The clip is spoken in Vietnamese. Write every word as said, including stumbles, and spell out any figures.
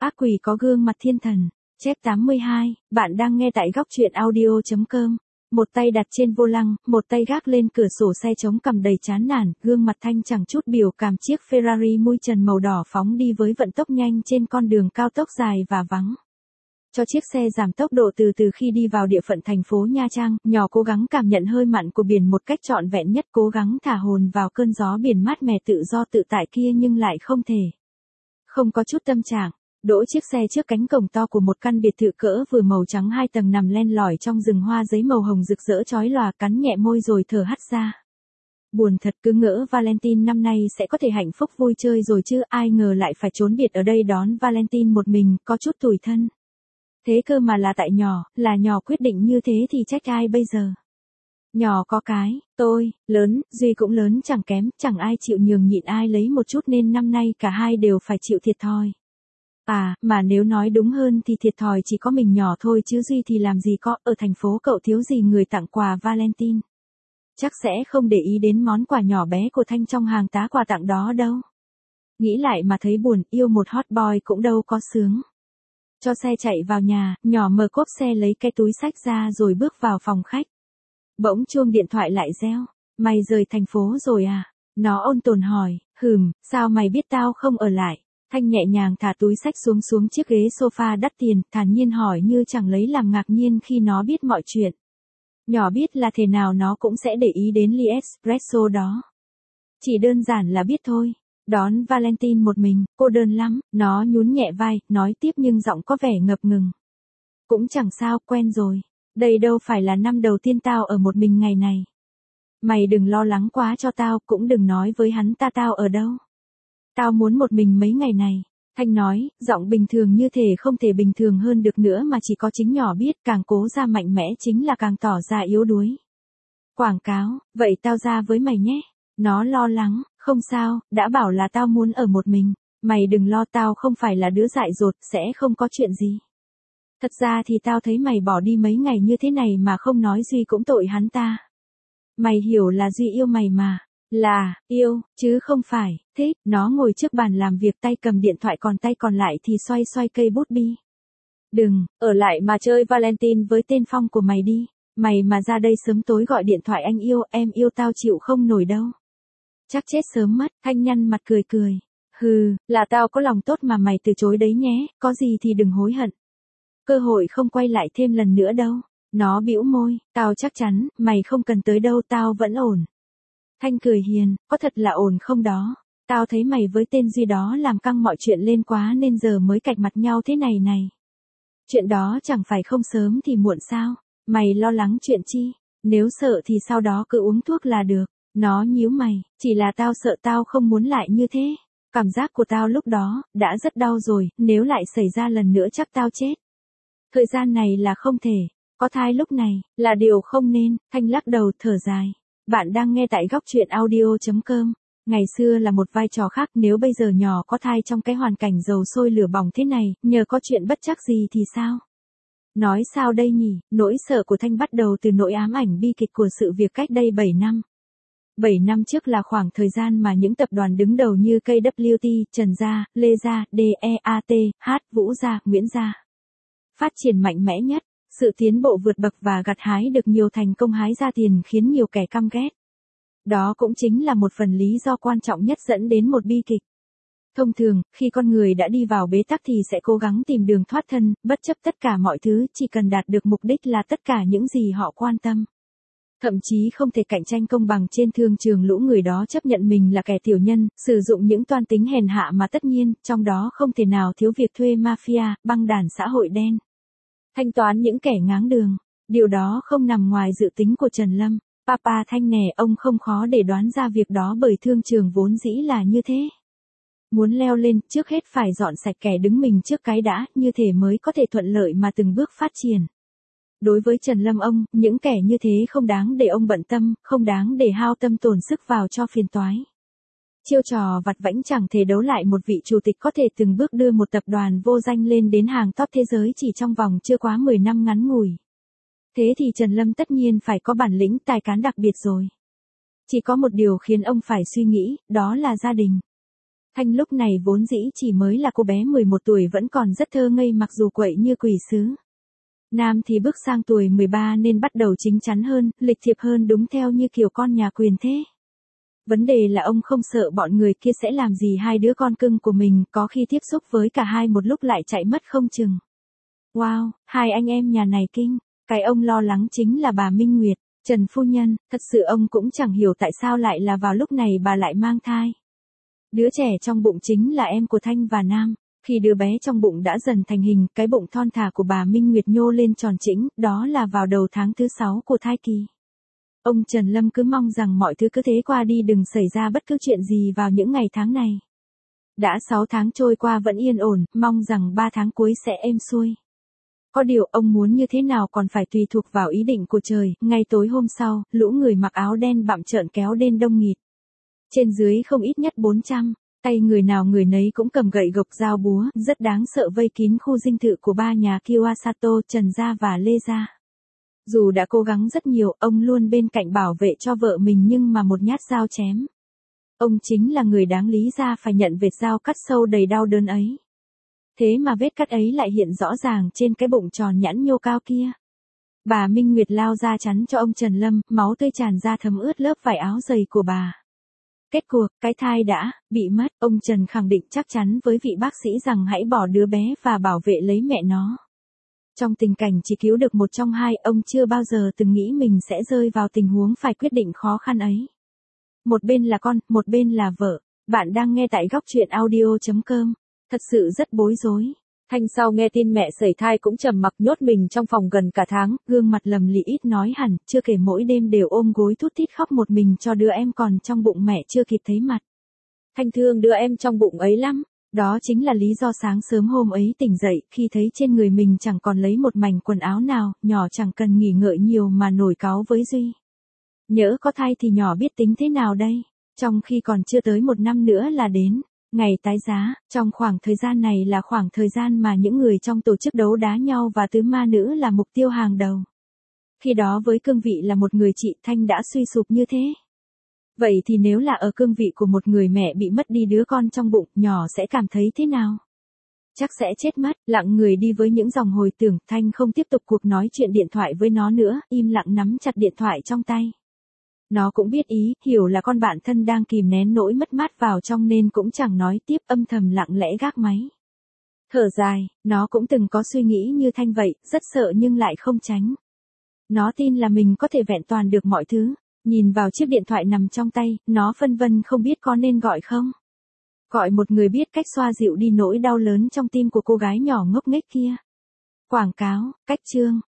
Ác quỷ có gương mặt thiên thần. Chép tám mươi hai, bạn đang nghe tại góc truyện audio chấm com. Một tay đặt trên vô lăng, một tay gác lên cửa sổ xe chống cằm đầy chán nản, gương mặt Thanh chẳng chút biểu cảm. Chiếc Ferrari mui trần màu đỏ phóng đi với vận tốc nhanh trên con đường cao tốc dài và vắng. Cho chiếc xe giảm tốc độ từ từ khi đi vào địa phận thành phố Nha Trang, nhỏ cố gắng cảm nhận hơi mặn của biển một cách trọn vẹn nhất, cố gắng thả hồn vào cơn gió biển mát mẻ tự do tự tại kia nhưng lại không thể. Không có chút tâm trạng. Đỗ chiếc xe trước cánh cổng to của một căn biệt thự cỡ vừa màu trắng hai tầng nằm len lỏi trong rừng hoa giấy màu hồng rực rỡ chói lòa, cắn nhẹ môi rồi thở hắt ra. Buồn thật, cứ ngỡ Valentine năm nay sẽ có thể hạnh phúc vui chơi rồi chứ, ai ngờ lại phải trốn biệt ở đây đón Valentine một mình, có chút tủi thân. Thế cơ mà là tại nhỏ, là nhỏ quyết định như thế thì trách ai bây giờ. Nhỏ có cái, tôi, lớn, Duy cũng lớn chẳng kém, chẳng ai chịu nhường nhịn ai lấy một chút nên năm nay cả hai đều phải chịu thiệt thòi. À, mà nếu nói đúng hơn thì thiệt thòi chỉ có mình nhỏ thôi chứ Duy thì làm gì có, ở thành phố cậu thiếu gì người tặng quà Valentine. Chắc sẽ không để ý đến món quà nhỏ bé của Thanh trong hàng tá quà tặng đó đâu. Nghĩ lại mà thấy buồn, yêu một hot boy cũng đâu có sướng. Cho xe chạy vào nhà, nhỏ mở cốp xe lấy cái túi xách ra rồi bước vào phòng khách. Bỗng chuông điện thoại lại reo. Mày rời thành phố rồi à? Nó ôn tồn hỏi. Hừm, sao mày biết tao không ở lại? Thanh nhẹ nhàng thả túi xách xuống xuống chiếc ghế sofa đắt tiền, thản nhiên hỏi như chẳng lấy làm ngạc nhiên khi nó biết mọi chuyện. Nhỏ biết là thế nào nó cũng sẽ để ý đến ly espresso đó. Chỉ đơn giản là biết thôi. Đón Valentine một mình, cô đơn lắm, nó nhún nhẹ vai, nói tiếp nhưng giọng có vẻ ngập ngừng. Cũng chẳng sao, quen rồi. Đây đâu phải là năm đầu tiên tao ở một mình ngày này. Mày đừng lo lắng quá cho tao, cũng đừng nói với hắn ta tao ở đâu. Tao muốn một mình mấy ngày này. Thanh nói, giọng bình thường như thể không thể bình thường hơn được nữa mà chỉ có chính nhỏ biết, càng cố ra mạnh mẽ chính là càng tỏ ra yếu đuối. Quảng cáo, vậy tao ra với mày nhé. Nó lo lắng, không sao, đã bảo là tao muốn ở một mình. Mày đừng lo, tao không phải là đứa dại dột, sẽ không có chuyện gì. Thật ra thì tao thấy mày bỏ đi mấy ngày như thế này mà không nói Duy cũng tội hắn ta. Mày hiểu là Duy yêu mày mà. Là, yêu, chứ không phải, thích. Nó ngồi trước bàn làm việc tay cầm điện thoại còn tay còn lại thì xoay xoay cây bút bi. Đừng, ở lại mà chơi Valentine với tên Phong của mày đi. Mày mà ra đây sớm tối gọi điện thoại anh yêu, em yêu tao chịu không nổi đâu. Chắc chết sớm mất. Thanh nhăn mặt cười cười. Hừ, là tao có lòng tốt mà mày từ chối đấy nhé, có gì thì đừng hối hận. Cơ hội không quay lại thêm lần nữa đâu. Nó bĩu môi, tao chắc chắn, mày không cần tới đâu, tao vẫn ổn. Thanh cười hiền, có thật là ổn không đó? Tao thấy mày với tên Duy đó làm căng mọi chuyện lên quá nên giờ mới cạch mặt nhau thế này này. Chuyện đó chẳng phải không sớm thì muộn sao? Mày lo lắng chuyện chi? Nếu sợ thì sau đó cứ uống thuốc là được. Nó nhíu mày, chỉ là tao sợ tao không muốn lại như thế. Cảm giác của tao lúc đó, đã rất đau rồi, nếu lại xảy ra lần nữa chắc tao chết. Thời gian này là không thể, có thai lúc này, là điều không nên. Thanh lắc đầu thở dài. Bạn đang nghe tại góc truyện audio chấm com. Ngày xưa là một vai trò khác, nếu bây giờ nhỏ có thai trong cái hoàn cảnh dầu sôi lửa bỏng thế này, nhờ có chuyện bất trắc gì thì sao? Nói sao đây nhỉ, nỗi sợ của Thanh bắt đầu từ nỗi ám ảnh bi kịch của sự việc cách đây bảy năm. bảy năm trước là khoảng thời gian mà những tập đoàn đứng đầu như ca vê tê, Trần Gia, Lê Gia, đê e a tê, H, Vũ Gia, Nguyễn Gia phát triển mạnh mẽ nhất. Sự tiến bộ vượt bậc và gặt hái được nhiều thành công hái ra tiền khiến nhiều kẻ căm ghét. Đó cũng chính là một phần lý do quan trọng nhất dẫn đến một bi kịch. Thông thường, khi con người đã đi vào bế tắc thì sẽ cố gắng tìm đường thoát thân, bất chấp tất cả mọi thứ, chỉ cần đạt được mục đích là tất cả những gì họ quan tâm. Thậm chí không thể cạnh tranh công bằng trên thương trường, lũ người đó chấp nhận mình là kẻ tiểu nhân, sử dụng những toan tính hèn hạ mà tất nhiên, trong đó không thể nào thiếu việc thuê mafia, băng đảng xã hội đen. Thanh toán những kẻ ngáng đường. Điều đó không nằm ngoài dự tính của Trần Lâm. Papa Thanh nè, ông không khó để đoán ra việc đó bởi thương trường vốn dĩ là như thế. Muốn leo lên, trước hết phải dọn sạch kẻ đứng mình trước cái đã, như thế mới có thể thuận lợi mà từng bước phát triển. Đối với Trần Lâm ông, những kẻ như thế không đáng để ông bận tâm, không đáng để hao tâm tổn sức vào cho phiền toái. Chiêu trò vặt vãnh chẳng thể đấu lại một vị chủ tịch có thể từng bước đưa một tập đoàn vô danh lên đến hàng top thế giới chỉ trong vòng chưa quá mười năm ngắn ngủi. Thế thì Trần Lâm tất nhiên phải có bản lĩnh tài cán đặc biệt rồi. Chỉ có một điều khiến ông phải suy nghĩ, đó là gia đình. Thanh lúc này vốn dĩ chỉ mới là cô bé mười một tuổi vẫn còn rất thơ ngây mặc dù quậy như quỷ sứ. Nam thì bước sang tuổi mười ba nên bắt đầu chính chắn hơn, lịch thiệp hơn đúng theo như kiểu con nhà quyền thế. Vấn đề là ông không sợ bọn người kia sẽ làm gì hai đứa con cưng của mình, có khi tiếp xúc với cả hai một lúc lại chạy mất không chừng. Wow, hai anh em nhà này kinh. Cái ông lo lắng chính là bà Minh Nguyệt, Trần phu nhân, thật sự ông cũng chẳng hiểu tại sao lại là vào lúc này bà lại mang thai. Đứa trẻ trong bụng chính là em của Thanh và Nam. Khi đứa bé trong bụng đã dần thành hình, cái bụng thon thả của bà Minh Nguyệt nhô lên tròn chỉnh, đó là vào đầu tháng thứ sáu của thai kỳ. Ông Trần Lâm cứ mong rằng mọi thứ cứ thế qua đi, đừng xảy ra bất cứ chuyện gì vào những ngày tháng này. Đã sáu tháng trôi qua vẫn yên ổn, mong rằng ba tháng cuối sẽ êm xuôi. Có điều ông muốn như thế nào còn phải tùy thuộc vào ý định của trời. Ngay tối hôm sau, lũ người mặc áo đen bặm trợn kéo đến đông nghịt. Trên dưới không ít nhất bốn trăm, tay người nào người nấy cũng cầm gậy gộc dao búa, rất đáng sợ, vây kín khu dinh thự của ba nhà Kiyosato, Trần gia và Lê gia. Dù đã cố gắng rất nhiều, ông luôn bên cạnh bảo vệ cho vợ mình nhưng mà một nhát dao chém. Ông chính là người đáng lý ra phải nhận vết dao cắt sâu đầy đau đớn ấy. Thế mà vết cắt ấy lại hiện rõ ràng trên cái bụng tròn nhẵn nhô cao kia. Bà Minh Nguyệt lao ra chắn cho ông Trần Lâm, máu tươi tràn ra thấm ướt lớp vải áo dày của bà. Kết cuộc, cái thai đã bị mất, ông Trần khẳng định chắc chắn với vị bác sĩ rằng hãy bỏ đứa bé và bảo vệ lấy mẹ nó. Trong tình cảnh chỉ cứu được một trong hai, ông chưa bao giờ từng nghĩ mình sẽ rơi vào tình huống phải quyết định khó khăn ấy. Một bên là con, một bên là vợ. Bạn đang nghe tại góc truyện audio chấm com. Thật sự rất bối rối. Thanh sau nghe tin mẹ sẩy thai cũng trầm mặc nhốt mình trong phòng gần cả tháng, gương mặt lầm lì ít nói hẳn, chưa kể mỗi đêm đều ôm gối thút thít khóc một mình cho đứa em còn trong bụng mẹ chưa kịp thấy mặt. Thanh thương đứa em trong bụng ấy lắm. Đó chính là lý do sáng sớm hôm ấy tỉnh dậy, khi thấy trên người mình chẳng còn lấy một mảnh quần áo nào, nhỏ chẳng cần nghỉ ngợi nhiều mà nổi cáu với Duy. Nhỡ có thai thì nhỏ biết tính thế nào đây, trong khi còn chưa tới một năm nữa là đến ngày tái giá. Trong khoảng thời gian này là khoảng thời gian mà những người trong tổ chức đấu đá nhau và tứ ma nữ là mục tiêu hàng đầu. Khi đó với cương vị là một người chị, Thanh đã suy sụp như thế. Vậy thì nếu là ở cương vị của một người mẹ bị mất đi đứa con trong bụng, nhỏ sẽ cảm thấy thế nào? Chắc sẽ chết mất. Lặng người đi với những dòng hồi tưởng, Thanh không tiếp tục cuộc nói chuyện điện thoại với nó nữa, im lặng nắm chặt điện thoại trong tay. Nó cũng biết ý, hiểu là con bạn thân đang kìm nén nỗi mất mát vào trong nên cũng chẳng nói tiếp, âm thầm lặng lẽ gác máy. Thở dài, nó cũng từng có suy nghĩ như Thanh vậy, rất sợ nhưng lại không tránh. Nó tin là mình có thể vẹn toàn được mọi thứ. Nhìn vào chiếc điện thoại nằm trong tay, nó phân vân không biết có nên gọi không. Gọi một người biết cách xoa dịu đi nỗi đau lớn trong tim của cô gái nhỏ ngốc nghếch kia. Quảng cáo, cách chương,